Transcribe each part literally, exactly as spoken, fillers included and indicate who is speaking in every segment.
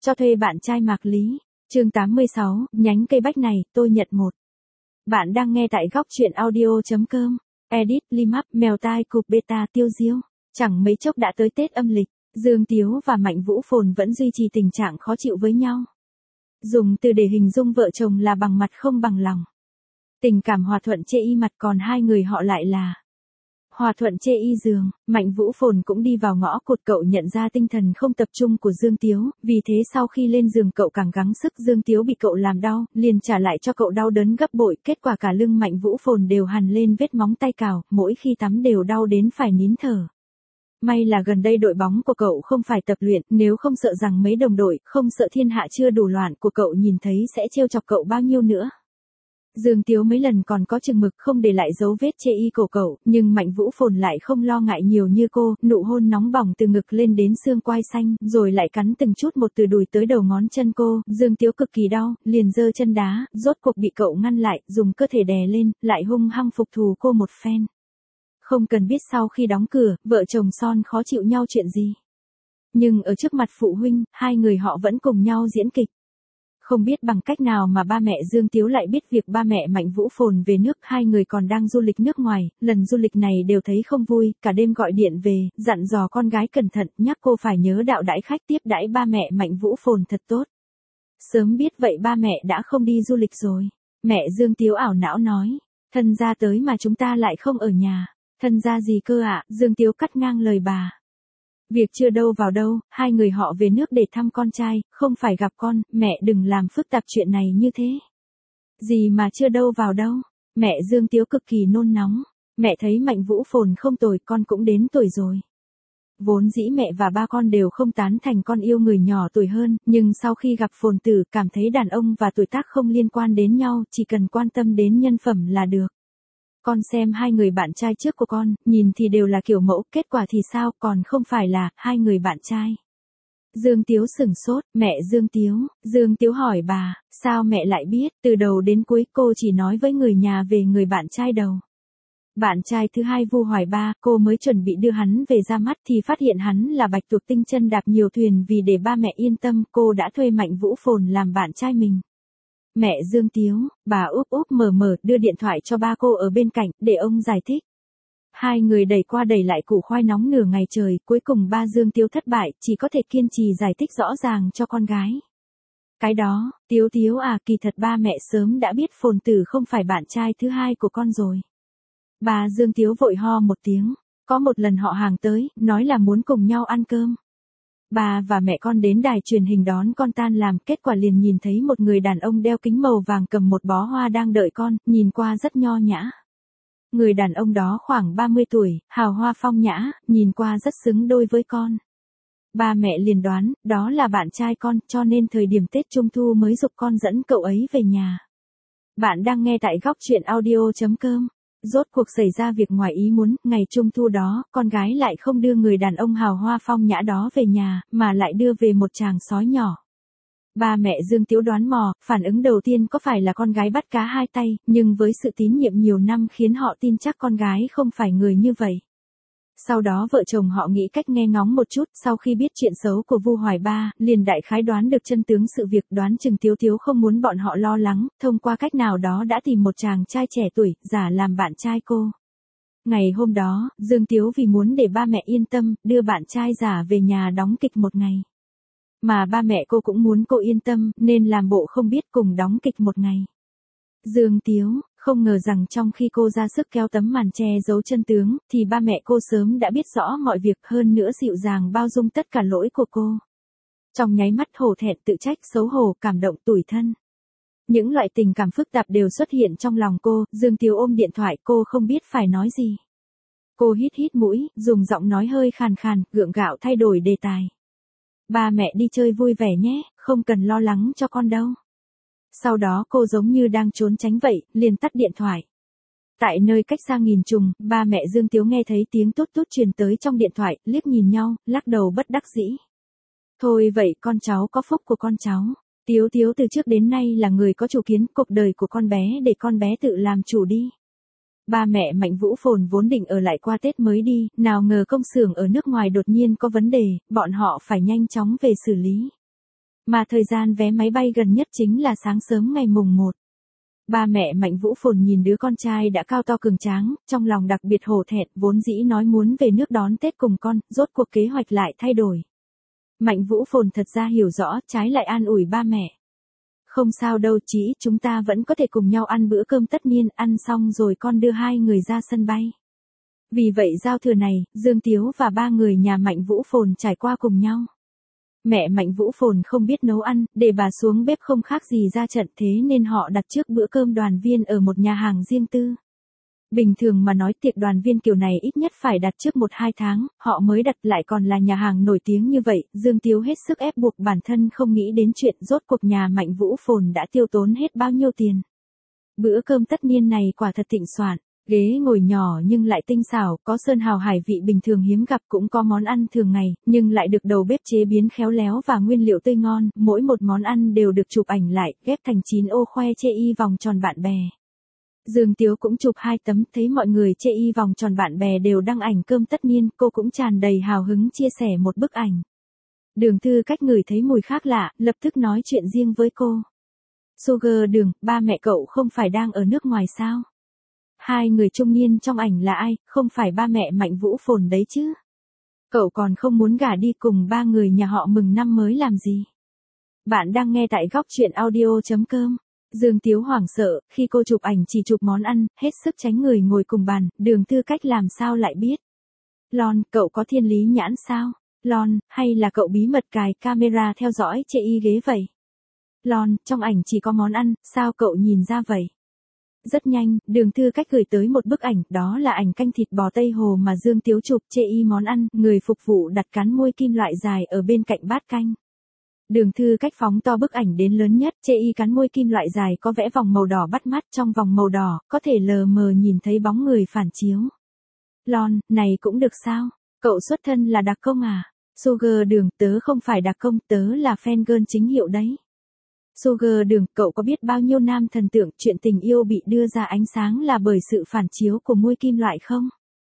Speaker 1: Cho thuê bạn trai Mạc Lý. Chương tám mươi sáu, nhánh cây bách này, tôi nhận một. Bạn đang nghe tại góc truyện audio.com. Edit, Limap, mèo tai cụp beta tiêu diêu. Chẳng mấy chốc đã tới Tết âm lịch, Dương Tiếu và Mạnh Vũ Phồn vẫn duy trì tình trạng khó chịu với nhau. Dùng từ để hình dung vợ chồng là bằng mặt không bằng lòng. Tình cảm hòa thuận chê y mặt, còn hai người họ lại là hòa thuận chê y giường. Mạnh Vũ Phồn cũng đi vào ngõ cụt, cậu nhận ra tinh thần không tập trung của Dương Tiếu, vì thế sau khi lên giường cậu càng gắng sức. Dương Tiếu bị cậu làm đau, liền trả lại cho cậu đau đớn gấp bội, kết quả cả lưng Mạnh Vũ Phồn đều hằn lên vết móng tay cào, mỗi khi tắm đều đau đến phải nín thở. May là gần đây đội bóng của cậu không phải tập luyện, nếu không sợ rằng mấy đồng đội, không sợ thiên hạ chưa đủ loạn của cậu nhìn thấy sẽ trêu chọc cậu bao nhiêu nữa. Dương Tiếu mấy lần còn có chừng mực không để lại dấu vết chê y cổ cậu, nhưng Mạnh Vũ Phồn lại không lo ngại nhiều như cô, nụ hôn nóng bỏng từ ngực lên đến xương quai xanh, rồi lại cắn từng chút một từ đùi tới đầu ngón chân cô. Dương Tiếu cực kỳ đau, liền giơ chân đá, rốt cuộc bị cậu ngăn lại, dùng cơ thể đè lên, lại hung hăng phục thù cô một phen. Không cần biết sau khi đóng cửa, vợ chồng son khó chịu nhau chuyện gì. Nhưng ở trước mặt phụ huynh, hai người họ vẫn cùng nhau diễn kịch. Không biết bằng cách nào mà ba mẹ Dương Tiếu lại biết việc ba mẹ Mạnh Vũ Phồn về nước, hai người còn đang du lịch nước ngoài, lần du lịch này đều thấy không vui, cả đêm gọi điện về, dặn dò con gái cẩn thận, nhắc cô phải nhớ đạo đãi khách, tiếp đãi ba mẹ Mạnh Vũ Phồn thật tốt. Sớm biết vậy ba mẹ đã không đi du lịch rồi. Mẹ Dương Tiếu ảo não nói, thân gia tới mà chúng ta lại không ở nhà. Thân gia gì cơ ạ? À? Dương Tiếu cắt ngang lời bà. Việc chưa đâu vào đâu, hai người họ về nước để thăm con trai, không phải gặp con, mẹ đừng làm phức tạp chuyện này như thế. Gì mà chưa đâu vào đâu? Mẹ Dương Tiếu cực kỳ nôn nóng. Mẹ thấy Mạnh Vũ Phồn không tồi, con cũng đến tuổi rồi. Vốn dĩ mẹ và ba con đều không tán thành con yêu người nhỏ tuổi hơn, nhưng sau khi gặp Phồn Tử, cảm thấy đàn ông và tuổi tác không liên quan đến nhau, chỉ cần quan tâm đến nhân phẩm là được. Con xem hai người bạn trai trước của con, nhìn thì đều là kiểu mẫu, kết quả thì sao, còn không phải là hai người bạn trai. Dương Tiếu sửng sốt, mẹ Dương Tiếu, Dương Tiếu hỏi bà, sao mẹ lại biết, từ đầu đến cuối cô chỉ nói với người nhà về người bạn trai đầu. Bạn trai thứ hai Vu Hoài Ba, cô mới chuẩn bị đưa hắn về ra mắt thì phát hiện hắn là bạch tuộc tinh chân đạp nhiều thuyền, vì để ba mẹ yên tâm, cô đã thuê Mạnh Vũ Phồn làm bạn trai mình. Mẹ Dương Tiếu, bà úp úp mở mở đưa điện thoại cho ba cô ở bên cạnh, để ông giải thích. Hai người đẩy qua đẩy lại củ khoai nóng nửa ngày trời, cuối cùng ba Dương Tiếu thất bại, chỉ có thể kiên trì giải thích rõ ràng cho con gái. Cái đó, Tiếu Tiếu à, kỳ thật ba mẹ sớm đã biết Phồn Tử không phải bạn trai thứ hai của con rồi. Bà Dương Tiếu vội ho một tiếng, có một lần họ hàng tới, nói là muốn cùng nhau ăn cơm. Bà và mẹ con đến đài truyền hình đón con tan làm, kết quả liền nhìn thấy một người đàn ông đeo kính màu vàng cầm một bó hoa đang đợi con, nhìn qua rất nho nhã. Người đàn ông đó khoảng ba mươi tuổi, hào hoa phong nhã, nhìn qua rất xứng đôi với con. Ba mẹ liền đoán, đó là bạn trai con, cho nên thời điểm Tết Trung Thu mới giục con dẫn cậu ấy về nhà. Bạn đang nghe tại góc truyện audio.com. Rốt cuộc xảy ra việc ngoài ý muốn, ngày Trung Thu đó, con gái lại không đưa người đàn ông hào hoa phong nhã đó về nhà, mà lại đưa về một chàng sói nhỏ. Ba mẹ Dương Tiếu đoán mò, phản ứng đầu tiên có phải là con gái bắt cá hai tay, nhưng với sự tín nhiệm nhiều năm khiến họ tin chắc con gái không phải người như vậy. Sau đó vợ chồng họ nghĩ cách nghe ngóng một chút, sau khi biết chuyện xấu của Vu Hoài Ba, liền đại khái đoán được chân tướng sự việc, đoán chừng Tiếu Tiếu không muốn bọn họ lo lắng, thông qua cách nào đó đã tìm một chàng trai trẻ tuổi, giả làm bạn trai cô. Ngày hôm đó, Dương Tiếu vì muốn để ba mẹ yên tâm, đưa bạn trai giả về nhà đóng kịch một ngày. Mà ba mẹ cô cũng muốn cô yên tâm, nên làm bộ không biết cùng đóng kịch một ngày. Dương Tiếu, không ngờ rằng trong khi cô ra sức kéo tấm màn che giấu chân tướng, thì ba mẹ cô sớm đã biết rõ mọi việc, hơn nữa dịu dàng bao dung tất cả lỗi của cô. Trong nháy mắt hổ thẹn, tự trách, xấu hổ, cảm động, tủi thân. Những loại tình cảm phức tạp đều xuất hiện trong lòng cô. Dương Tiếu ôm điện thoại, cô không biết phải nói gì. Cô hít hít mũi, dùng giọng nói hơi khàn khàn, gượng gạo thay đổi đề tài. Ba mẹ đi chơi vui vẻ nhé, không cần lo lắng cho con đâu. Sau đó cô giống như đang trốn tránh vậy, liền tắt điện thoại. Tại nơi cách xa nghìn trùng, ba mẹ Dương Tiếu nghe thấy tiếng tút tút truyền tới trong điện thoại, liếc nhìn nhau, lắc đầu bất đắc dĩ. Thôi vậy con cháu có phúc của con cháu. Tiếu Tiếu từ trước đến nay là người có chủ kiến, cuộc đời của con bé để con bé tự làm chủ đi. Ba mẹ Mạnh Vũ Phồn vốn định ở lại qua Tết mới đi, nào ngờ công xưởng ở nước ngoài đột nhiên có vấn đề, bọn họ phải nhanh chóng về xử lý. Mà thời gian vé máy bay gần nhất chính là sáng sớm ngày mùng một. Ba mẹ Mạnh Vũ Phồn nhìn đứa con trai đã cao to cường tráng, trong lòng đặc biệt hổ thẹn, vốn dĩ nói muốn về nước đón Tết cùng con, rốt cuộc kế hoạch lại thay đổi. Mạnh Vũ Phồn thật ra hiểu rõ, trái lại an ủi ba mẹ. Không sao đâu chị, chúng ta vẫn có thể cùng nhau ăn bữa cơm tất niên, ăn xong rồi con đưa hai người ra sân bay. Vì vậy giao thừa này, Dương Tiếu và ba người nhà Mạnh Vũ Phồn trải qua cùng nhau. Mẹ Mạnh Vũ Phồn không biết nấu ăn, để bà xuống bếp không khác gì ra trận, thế nên họ đặt trước bữa cơm đoàn viên ở một nhà hàng riêng tư. Bình thường mà nói tiệc đoàn viên kiểu này ít nhất phải đặt trước một hai tháng, họ mới đặt, lại còn là nhà hàng nổi tiếng như vậy, Dương Tiếu hết sức ép buộc bản thân không nghĩ đến chuyện rốt cuộc nhà Mạnh Vũ Phồn đã tiêu tốn hết bao nhiêu tiền. Bữa cơm tất niên này quả thật thịnh soạn. Ghế ngồi nhỏ nhưng lại tinh xảo, có sơn hào hải vị bình thường hiếm gặp, cũng có món ăn thường ngày, nhưng lại được đầu bếp chế biến khéo léo và nguyên liệu tươi ngon, mỗi một món ăn đều được chụp ảnh lại, ghép thành chín ô khoe chê y vòng tròn bạn bè. Dương Tiếu cũng chụp hai tấm, thấy mọi người chê y vòng tròn bạn bè đều đăng ảnh cơm tất niên, cô cũng tràn đầy hào hứng chia sẻ một bức ảnh. Đường Thư Cách ngửi thấy mùi khác lạ, lập tức nói chuyện riêng với cô. Sugar Đường, ba mẹ cậu không phải đang ở nước ngoài sao? Hai người trung niên trong ảnh là ai, không phải ba mẹ Mạnh Vũ Phồn đấy chứ? Cậu còn không muốn gả đi cùng ba người nhà họ mừng năm mới làm gì? Bạn đang nghe tại góc truyện audio chấm com. Dương Tiếu hoảng sợ, khi cô chụp ảnh chỉ chụp món ăn, hết sức tránh người ngồi cùng bàn, Đường Thư Cách làm sao lại biết? Lon, cậu có thiên lý nhãn sao? Lon, hay là cậu bí mật cài camera theo dõi chê y ghế vậy? Lon, trong ảnh chỉ có món ăn, sao cậu nhìn ra vậy? Rất nhanh, Đường Thư Cách gửi tới một bức ảnh, đó là ảnh canh thịt bò Tây Hồ mà Dương Tiếu chụp, chê y món ăn, người phục vụ đặt cán môi kim loại dài ở bên cạnh bát canh. Đường Thư Cách phóng to bức ảnh đến lớn nhất, chê y cán môi kim loại dài có vẽ vòng màu đỏ bắt mắt, trong vòng màu đỏ, có thể lờ mờ nhìn thấy bóng người phản chiếu. Lon, này cũng được sao? Cậu xuất thân là đặc công à? Sugar Đường, tớ không phải đặc công, tớ là fan girl chính hiệu đấy. Sugar Đường, cậu có biết bao nhiêu nam thần tượng chuyện tình yêu bị đưa ra ánh sáng là bởi sự phản chiếu của môi kim loại không?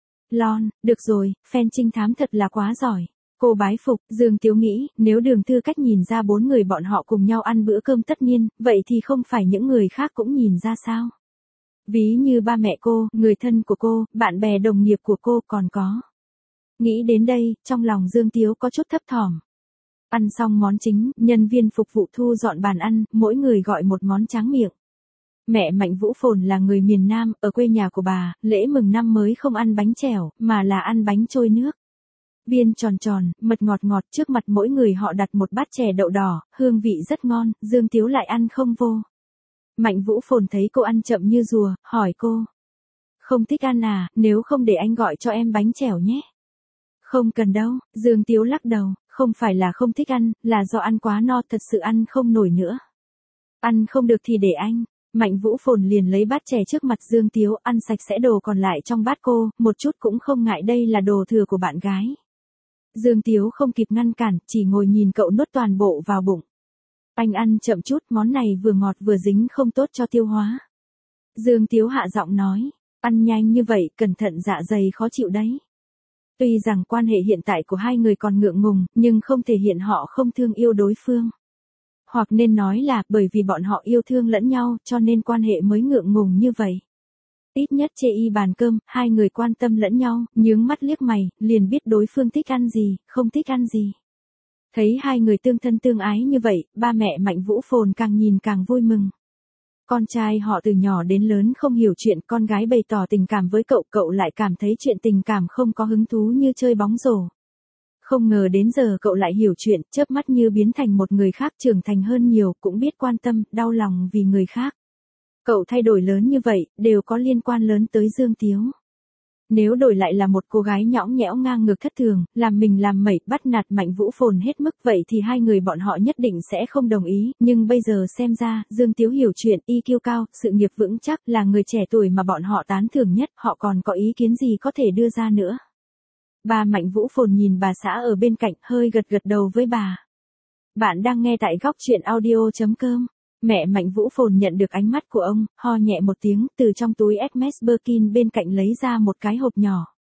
Speaker 1: Lon, được rồi, fan trinh thám thật là quá giỏi. Cô bái phục, Dương Tiếu nghĩ, nếu Đường Thư Cách nhìn ra bốn người bọn họ cùng nhau ăn bữa cơm tất niên, vậy thì không phải những người khác cũng nhìn ra sao? Ví như ba mẹ cô, người thân của cô, bạn bè đồng nghiệp của cô còn có. Nghĩ đến đây, trong lòng Dương Tiếu có chút thấp thỏm. Ăn xong món chính, nhân viên phục vụ thu dọn bàn ăn, mỗi người gọi một món tráng miệng. Mẹ Mạnh Vũ Phồn là người miền Nam, ở quê nhà của bà, lễ mừng năm mới không ăn bánh chèo, mà là ăn bánh trôi nước. Viên tròn tròn, mật ngọt ngọt, trước mặt mỗi người họ đặt một bát chè đậu đỏ, hương vị rất ngon, Dương Tiếu lại ăn không vô. Mạnh Vũ Phồn thấy cô ăn chậm như rùa, hỏi cô. Không thích ăn à, nếu không để anh gọi cho em bánh chèo nhé. Không cần đâu, Dương Tiếu lắc đầu, không phải là không thích ăn, là do ăn quá no, thật sự ăn không nổi nữa. Ăn không được thì để anh. Mạnh Vũ Phồn liền lấy bát chè trước mặt Dương Tiếu, ăn sạch sẽ đồ còn lại trong bát cô, một chút cũng không ngại đây là đồ thừa của bạn gái. Dương Tiếu không kịp ngăn cản, chỉ ngồi nhìn cậu nuốt toàn bộ vào bụng. Anh ăn chậm chút, món này vừa ngọt vừa dính không tốt cho tiêu hóa. Dương Tiếu hạ giọng nói, ăn nhanh như vậy, cẩn thận dạ dày khó chịu đấy. Tuy rằng quan hệ hiện tại của hai người còn ngượng ngùng, nhưng không thể hiện họ không thương yêu đối phương. Hoặc nên nói là, bởi vì bọn họ yêu thương lẫn nhau, cho nên quan hệ mới ngượng ngùng như vậy. Ít nhất chê y bàn cơm, hai người quan tâm lẫn nhau, nhướng mắt liếc mày, liền biết đối phương thích ăn gì, không thích ăn gì. Thấy hai người tương thân tương ái như vậy, ba mẹ Mạnh Vũ Phồn càng nhìn càng vui mừng. Con trai họ từ nhỏ đến lớn không hiểu chuyện, con gái bày tỏ tình cảm với cậu, cậu lại cảm thấy chuyện tình cảm không có hứng thú như chơi bóng rổ. Không ngờ đến giờ cậu lại hiểu chuyện, chớp mắt như biến thành một người khác, trưởng thành hơn nhiều, cũng biết quan tâm, đau lòng vì người khác. Cậu thay đổi lớn như vậy, đều có liên quan lớn tới Dương Tiếu. Nếu đổi lại là một cô gái nhõng nhẽo ngang ngược thất thường, làm mình làm mẩy, bắt nạt Mạnh Vũ Phồn hết mức, vậy thì hai người bọn họ nhất định sẽ không đồng ý, nhưng bây giờ xem ra, Dương Tiếu hiểu chuyện, i kiu cao, sự nghiệp vững chắc, là người trẻ tuổi mà bọn họ tán thưởng nhất, họ còn có ý kiến gì có thể đưa ra nữa. Bà Mạnh Vũ Phồn nhìn bà xã ở bên cạnh, hơi gật gật đầu với bà. Bạn đang nghe tại góc truyện audio chấm com. Mẹ Mạnh Vũ Phồn nhận được ánh mắt của ông, ho nhẹ một tiếng, từ trong túi Hermes Birkin bên cạnh lấy ra một cái hộp nhỏ.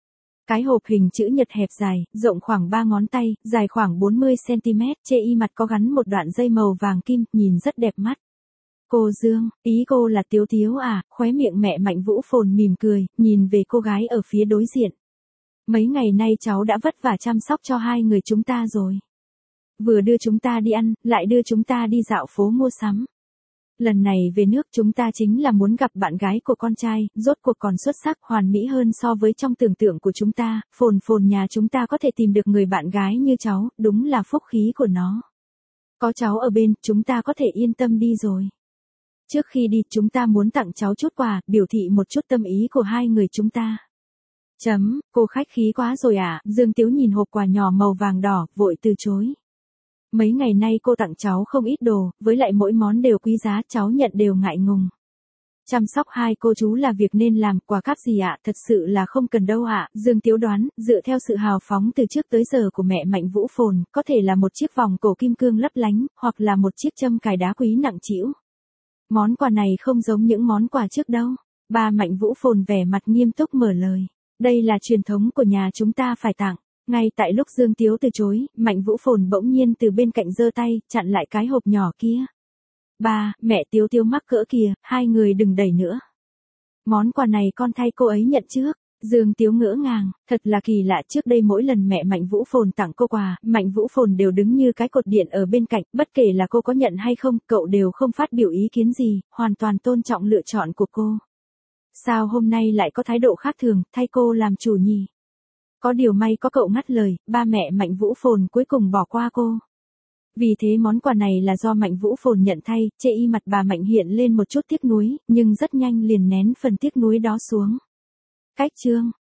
Speaker 1: Cái hộp hình chữ nhật hẹp dài, rộng khoảng ba ngón tay, dài khoảng bốn mươi xăng-ti-mét, chê y mặt có gắn một đoạn dây màu vàng kim, nhìn rất đẹp mắt. Cô Dương, ý cô là Tiếu Tiếu à? Khóe miệng mẹ Mạnh Vũ Phồn mỉm cười, nhìn về cô gái ở phía đối diện. Mấy ngày nay cháu đã vất vả chăm sóc cho hai người chúng ta rồi. Vừa đưa chúng ta đi ăn, lại đưa chúng ta đi dạo phố mua sắm. Lần này về nước chúng ta chính là muốn gặp bạn gái của con trai, rốt cuộc còn xuất sắc hoàn mỹ hơn so với trong tưởng tượng của chúng ta, Phồn Phồn nhà chúng ta có thể tìm được người bạn gái như cháu, đúng là phúc khí của nó. Có cháu ở bên, chúng ta có thể yên tâm đi rồi. Trước khi đi, chúng ta muốn tặng cháu chút quà, biểu thị một chút tâm ý của hai người chúng ta. Chấm, cô khách khí quá rồi à? Dương Tiếu nhìn hộp quà nhỏ màu vàng đỏ, vội từ chối. Mấy ngày nay cô tặng cháu không ít đồ, với lại mỗi món đều quý giá, cháu nhận đều ngại ngùng. Chăm sóc hai cô chú là việc nên làm, quà cáp gì ạ, thật sự là không cần đâu ạ. Dương Tiếu đoán, dựa theo sự hào phóng từ trước tới giờ của mẹ Mạnh Vũ Phồn, có thể là một chiếc vòng cổ kim cương lấp lánh, hoặc là một chiếc châm cài đá quý nặng trĩu. Món quà này không giống những món quà trước đâu. Ba Mạnh Vũ Phồn vẻ mặt nghiêm túc mở lời. Đây là truyền thống của nhà chúng ta phải tặng. Ngay tại lúc Dương Tiếu từ chối, Mạnh Vũ Phồn bỗng nhiên từ bên cạnh giơ tay, chặn lại cái hộp nhỏ kia. Ba, mẹ Tiếu Tiếu mắc cỡ kìa, hai người đừng đẩy nữa. Món quà này con thay cô ấy nhận trước. Dương Tiếu ngỡ ngàng, thật là kỳ lạ, trước đây mỗi lần mẹ Mạnh Vũ Phồn tặng cô quà, Mạnh Vũ Phồn đều đứng như cái cột điện ở bên cạnh, bất kể là cô có nhận hay không, cậu đều không phát biểu ý kiến gì, hoàn toàn tôn trọng lựa chọn của cô. Sao hôm nay lại có thái độ khác thường, thay cô làm chủ nhỉ? Có điều may có cậu ngắt lời, ba mẹ Mạnh Vũ Phồn cuối cùng bỏ qua cô. Vì thế món quà này là do Mạnh Vũ Phồn nhận thay, chê y mặt bà Mạnh hiện lên một chút tiếc nuối, nhưng rất nhanh liền nén phần tiếc nuối đó xuống. Cách chương